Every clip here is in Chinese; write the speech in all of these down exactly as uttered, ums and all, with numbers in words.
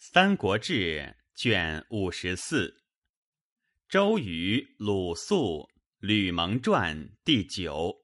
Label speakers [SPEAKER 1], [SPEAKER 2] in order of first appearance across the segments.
[SPEAKER 1] 三国志》卷五十四，周瑜、鲁肃、吕蒙传第九。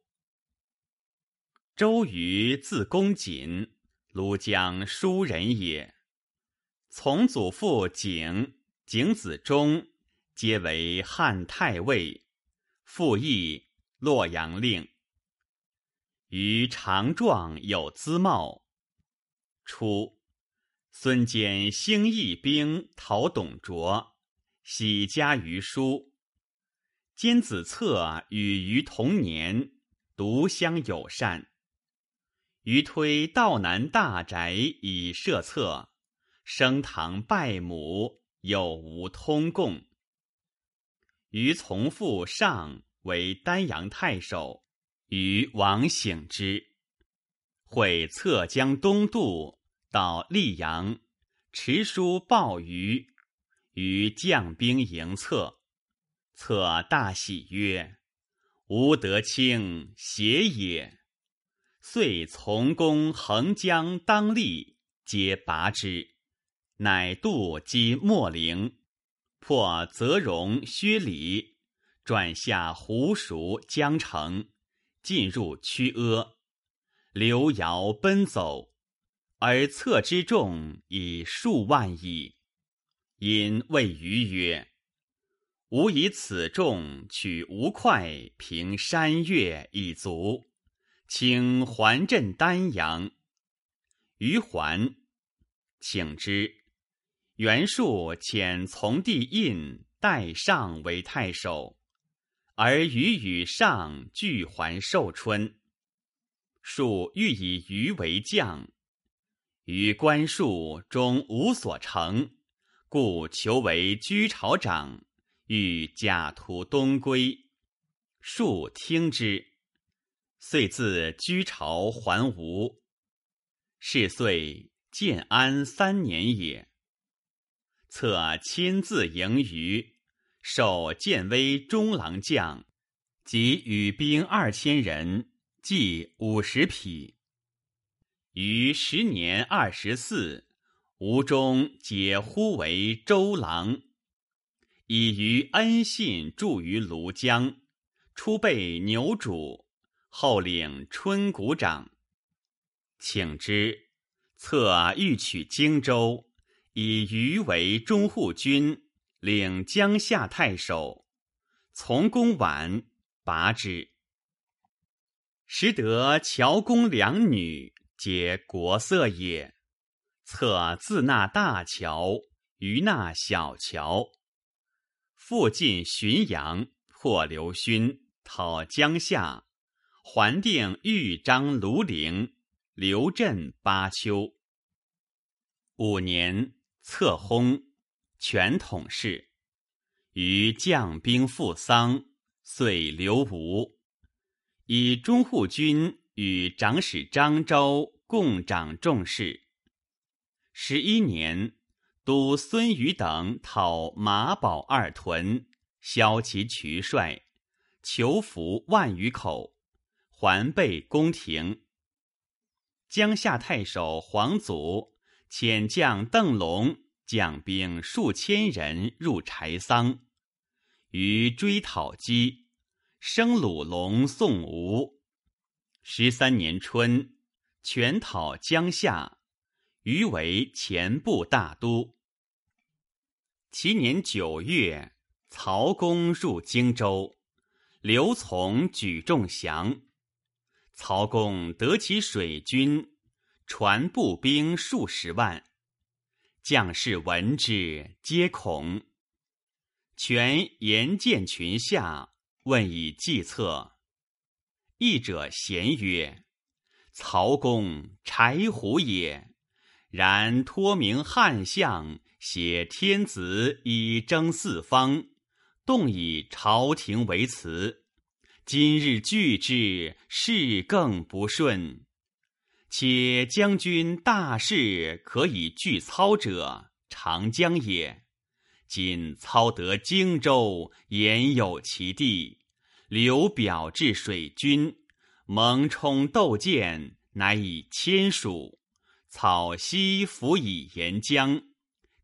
[SPEAKER 1] 周瑜字公瑾，庐江舒人也。从祖父景、景子忠，皆为汉太尉，复议洛阳令。于强壮有姿貌。初，孙坚兴义兵讨董卓，喜加于书。坚子策与于同年，独相友善。于推道南大宅以设策，升堂拜母，有无通共。于从父上为丹阳太守，于王省之。会策将东渡，到溧阳，持书报于，于将兵迎策。策大喜曰：“吾得卿谐也。”遂从攻横江当立，皆拔之，乃渡击秣陵，破泽荣、薛礼，转下湖熟、江城，进入曲阿，刘繇奔走，而策之众已数万矣。因谓于曰：“吾以此众取吴会平山岳以足，请还镇丹阳。”于还，请之。袁术遣从弟印代上为太守，而于与上俱还寿春。术欲以于为将，于观术终无所成，故求为居巢长，欲假途东归。术听之，遂自居巢还吴。是岁建安三年也。策亲自迎于，授建威中郎将，及羽兵二千人，计五十匹。于时年二十四，吴中皆呼为周郎。以于恩信驻于庐江，初备牛渚，后领春谷长。请之，策欲取荆州，以于为中护军，领江夏太守。从公晚，拔之。时得乔公两女，皆国色也。策自纳大乔，于纳小乔。复进浔阳，破刘勋，讨江夏，还定豫章庐陵，刘镇巴丘。五年，策薨，权统事。于将兵赴丧，遂留吴。以中护军与长史张昭共掌众事。十一年，督孙瑜等讨马堡二屯，削其渠帅，囚俘万余口，还备宫廷。江夏太守黄祖遣将邓龙将兵数千人入柴桑，于追讨击，生鲁龙宋吴。十三年春，全讨江夏，于为前部大都。其年九月，曹公入荆州，刘琮举众降。曹公得其水军，传步兵数十万，将士闻之，皆恐。权言见群下，问以计策。议者咸曰：“曹公豺虎也，然托名汉相，挟天子以征四方，动以朝廷为辞。今日拒之，事更不顺。且将军大事可以拒操者，长江也。今操得荆州，言有其地，刘表至水军，蒙冲斗舰，乃以千属。草西辅以沿江，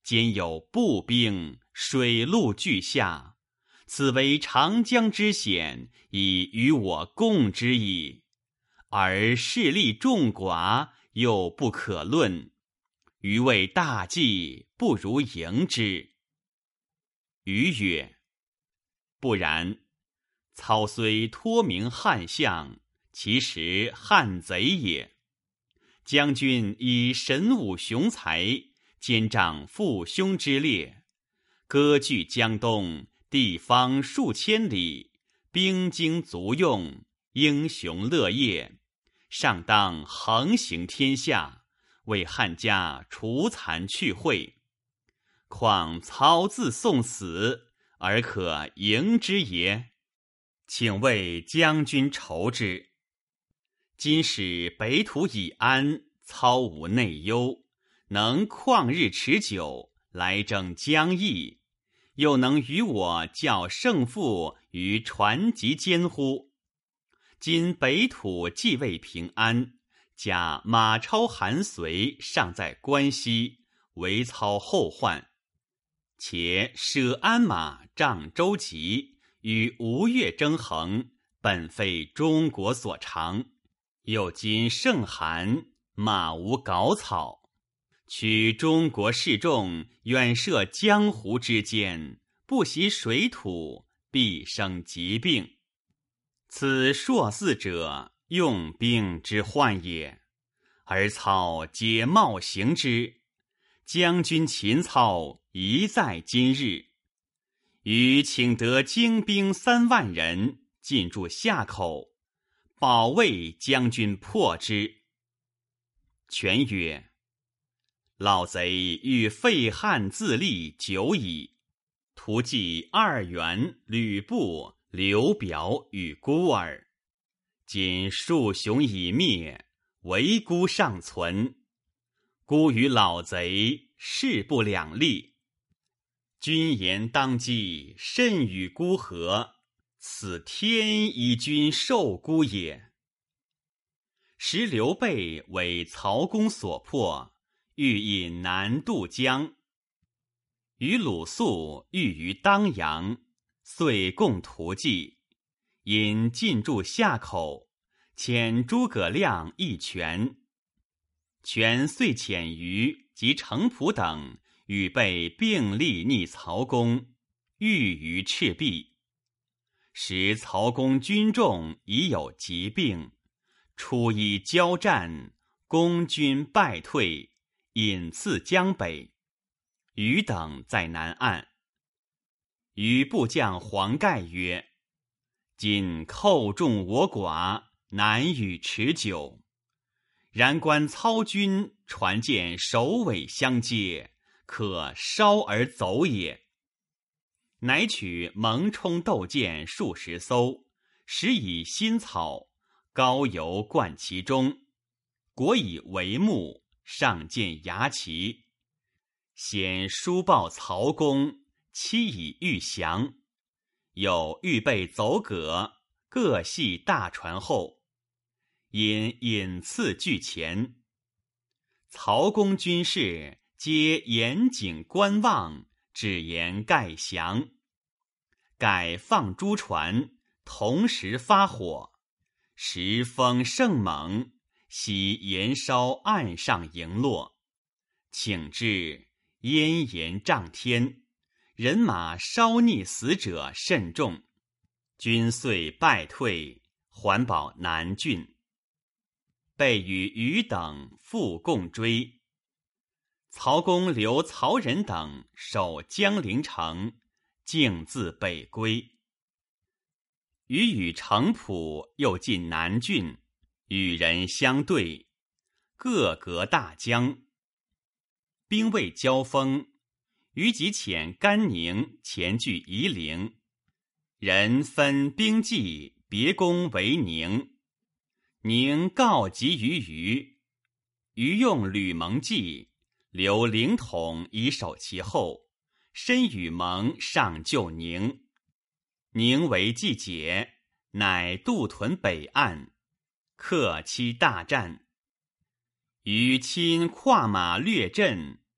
[SPEAKER 1] 兼有步兵，水陆俱下，此为长江之险，以与我共之矣。而势力众寡，又不可论。余为大计，不如迎之。余曰：不然。操虽托名汉相，其实汉贼也。将军以神武雄才，兼仗父兄之列，割据江东，地方数千里，兵精足用，英雄乐业，上当横行天下，为汉家除残去秽。况操自送死，而可迎之也？请为将军筹之。今使北土已安，操无内忧，能旷日持久，来征疆邑，又能与我较胜负于船籍间乎？今北土既未平安，假马超、韩遂尚在关西，为操后患。且舍鞍马、仗舟楫，与吴越争衡，本非中国所长。又今盛寒，马无稿草，取中国士众远涉江湖之间，不习水土，必生疾病。此硕嗣者，用兵之患也。而操皆冒行之，将军秦操宜在今日。余请得精兵三万人，进驻夏口，保卫将军破之。权曰：老贼欲废汉自立久矣，图计二袁、吕布、刘表与孤耳。今庶雄已灭，唯孤尚存，孤与老贼势不两立。君言当机，甚与孤合，此天以君受孤也。时刘备为曹公所迫，欲引南渡江，与鲁肃欲于当阳，遂共图计，因进驻夏口，遣诸葛亮一权。权遂遣于及程普等与备并力逆曹公，欲于赤壁。时曹公军众已有疾病，初一交战，公军败退，引次江北。余等在南岸。余部将黄盖曰：今寇众我寡，难与持久。然观操军船舰首尾相接，可烧而走也。乃取蒙冲斗舰数十艘，实以新草，膏油灌其中，裹以帷幕，上建牙旗。先书报曹公，期以御降。有预备走葛，各系大船后，因引次拒前。曹公军士皆严谨观望，只言盖降。盖放诸船，同时发火，时风甚猛，悉延烧岸上营落。请至，烟炎涨天，人马烧溺死者甚众，军遂败退，还保南郡。备与余等复共追。曹公留曹仁等守江陵城，径自北归。余与程普又进南郡，与人相对，各隔大江。兵未交锋，余即遣甘宁前据夷陵，人分兵计，别攻为宁。宁告急于余，余用吕蒙计，留凌统以守其后，申与蒙上救宁。宁为计解，乃渡屯北岸，克期大战。余亲跨马掠阵，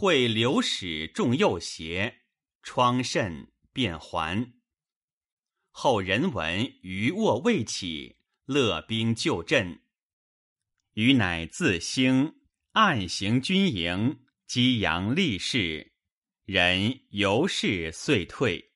[SPEAKER 1] 会流矢中右胁，疮甚，便还。后人闻余卧未起，勒兵就阵。余乃自兴，暗行军营，激扬力士，人由是遂退。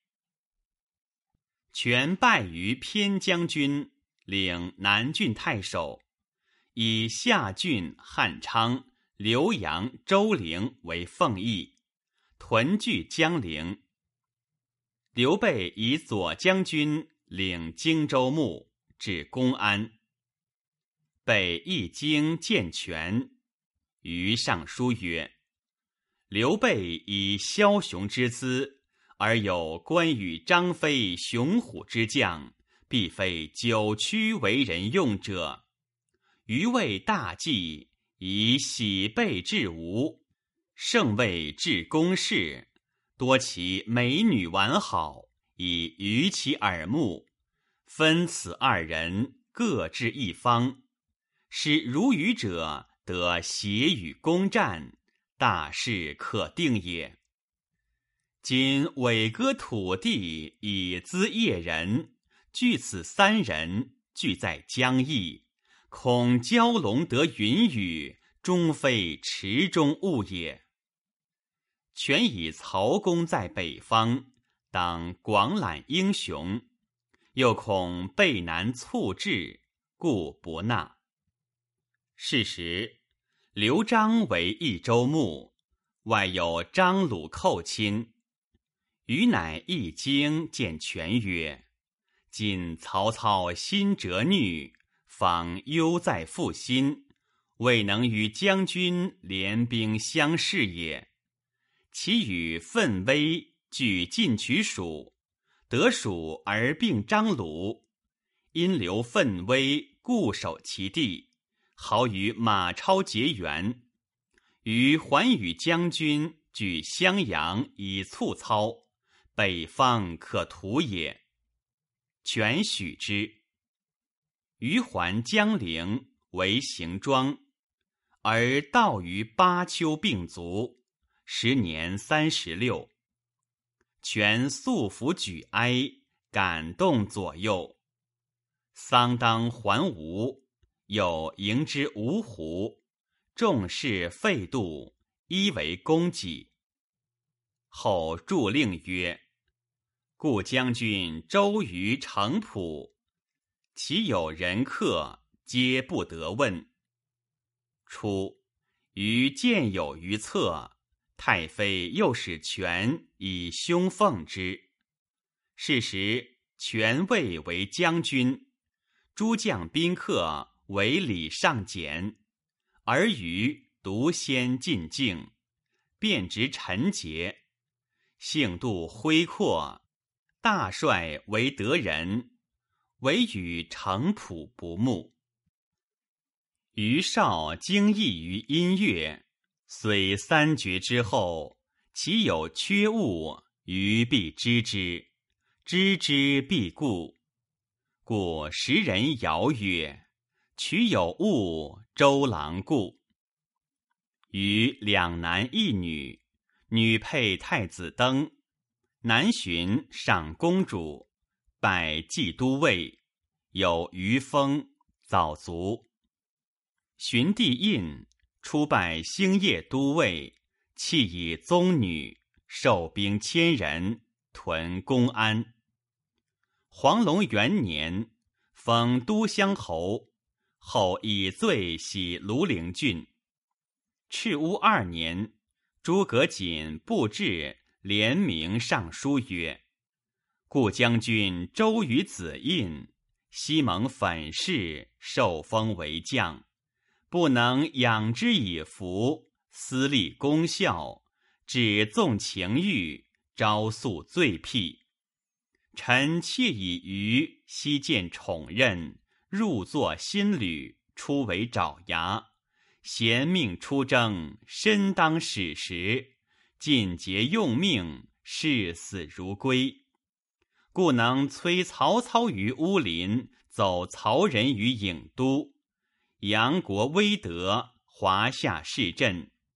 [SPEAKER 1] 权败于偏将军，领南郡太守，以下郡汉昌、浏阳、周陵为奉邑，屯据江陵。刘备以左将军领荆州牧，至公安。备一经见权，于上书曰：刘备以枭雄之姿，而有关羽、张飞雄虎之将，必非久屈为人用者。余为大计，以喜备至吴，胜为至公事，多其美女完好，以娱其耳目。分此二人，各置一方，使如虞者得协与攻战，大事可定也。今委割土地以资业人，据此三人，俱在江邑，恐蛟龙得云雨，终非池中物也。权以曹公在北方，当广揽英雄，又恐备难促至，故不纳。是时，刘璋为益州牧，外有张鲁寇亲。余乃一经见权曰：今曹操心折虑，方忧在腹心，未能与将军联兵相视也。其与奋威俱进取蜀，得蜀而并张鲁，因留奋威固守其地，好与马超结缘。于还与将军据襄阳以促操，北方可图也。权许之。余还江陵，为行庄，而道于巴丘病卒，时年三十六。权素服举哀，感动左右。丧当还吴，又迎之芜湖，众士废度，依为公己。后著令曰：故将军周瑜、程普，其有人客，皆不得问。初，余见有于侧，太妃又使权以兄奉之。是时权位为将军，诸将宾客为礼上简，而余独先进境，便执陈节，性度恢阔，大帅为得人，唯与程普不睦。余少精益于音乐，虽三绝之后，其有缺物，余必知之，知之必固。故时人谣曰：曲有误，周郎顾。余两男一女，女配太子登，南巡上公主，拜冀都尉，有余封，早卒。荀弟印出拜兴业都尉，弃以宗女，受兵千人，屯公安。黄龙元年，封都乡侯，后以罪徙庐陵郡。赤乌二年，诸葛瑾布置联名上书曰：故将军周瑜子印，西蒙粉饰，受封为将，不能养之以福，私立功效，只纵情欲，招诉罪癖。臣窃以余悉见宠任，入作新旅，出为爪牙，贤命出征，身当矢石，尽节用命，视死如归。故能摧曹操于乌林，走曹仁于郢都，扬国威德，华夏市镇。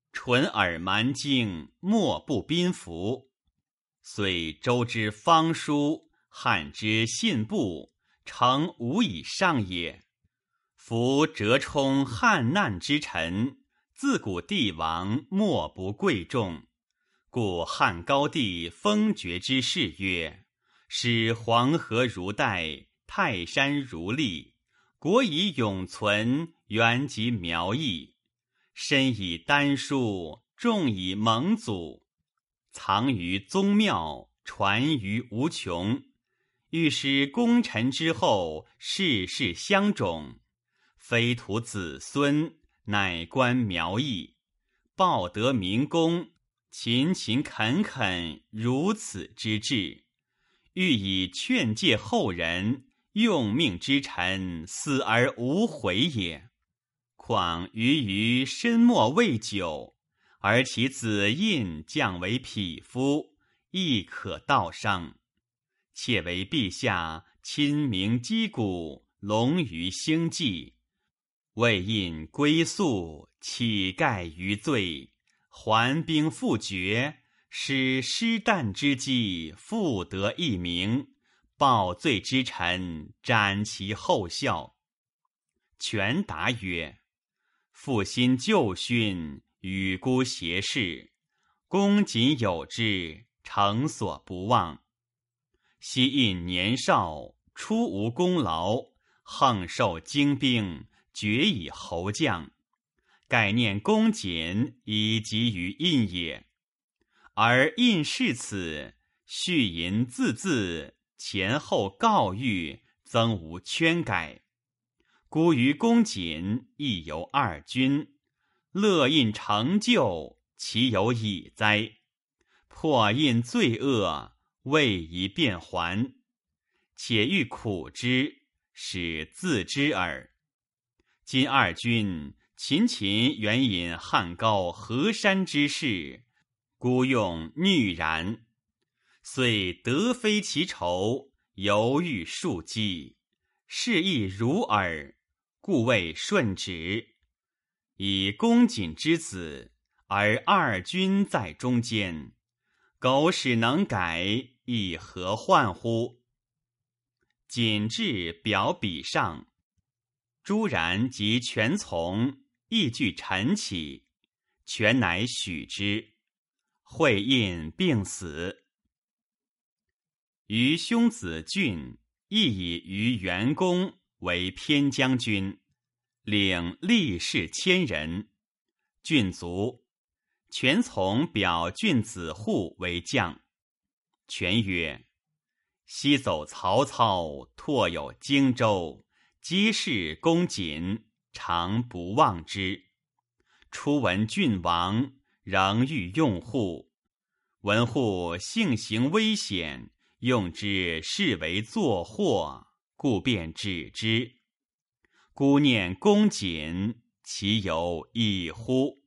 [SPEAKER 1] 唇耳蛮经，莫不宾服。遂周之方书，汉之信步，诚无以上也。夫折冲汉难之臣，自古帝王莫不贵重。故汉高帝封爵之事曰：使黄河如带，泰山如砾，国以永存，原及苗裔。深以丹书，重以蒙祖，藏于宗庙，传于无穷。欲使功臣之后，世世相种，非徒子孙，乃观苗裔，报得民功，勤勤恳恳，如此之志。欲以劝诫后人，用命之臣，死而无悔也。况余余身莫未久，而其子印降为匹夫，亦可道上。且为陛下亲明击鼓，隆于兴济，为印归宿，乞盖于罪，还兵复爵，使失旦之计复得一名，报罪之臣斩其后效。权答曰：复兴旧训，与孤偕事，公瑾有之，诚所不忘。昔印年少，初无功劳，横受精兵，决以侯将。盖念公瑾以及于印也。而印是此，序吟字字，前后告谕，曾无圈改。孤于公瑾亦犹二君，乐印成就，其有矣哉？破印罪恶，未宜变还。且欲苦之，使自知耳。今二君勤勤援引汉高河山之事，孤用狞然，遂得非其仇，犹豫数计，是亦如耳，故谓顺直。以公瑾之子，而二君在中间，苟使能改，亦何患乎？瑾至表笔上，朱然及权从，亦俱陈起，权乃许之。会印病死。余兄子俊亦以于元公为偏将军，领力士千人。郡卒，权从表郡子户为将。权曰：西走曹操，拓有荆州，皆是公瑾，常不忘之。初闻郡王，仍欲用户。闻户性行危险，用之视为作祸，故便止之。孤念公瑾，其有异乎？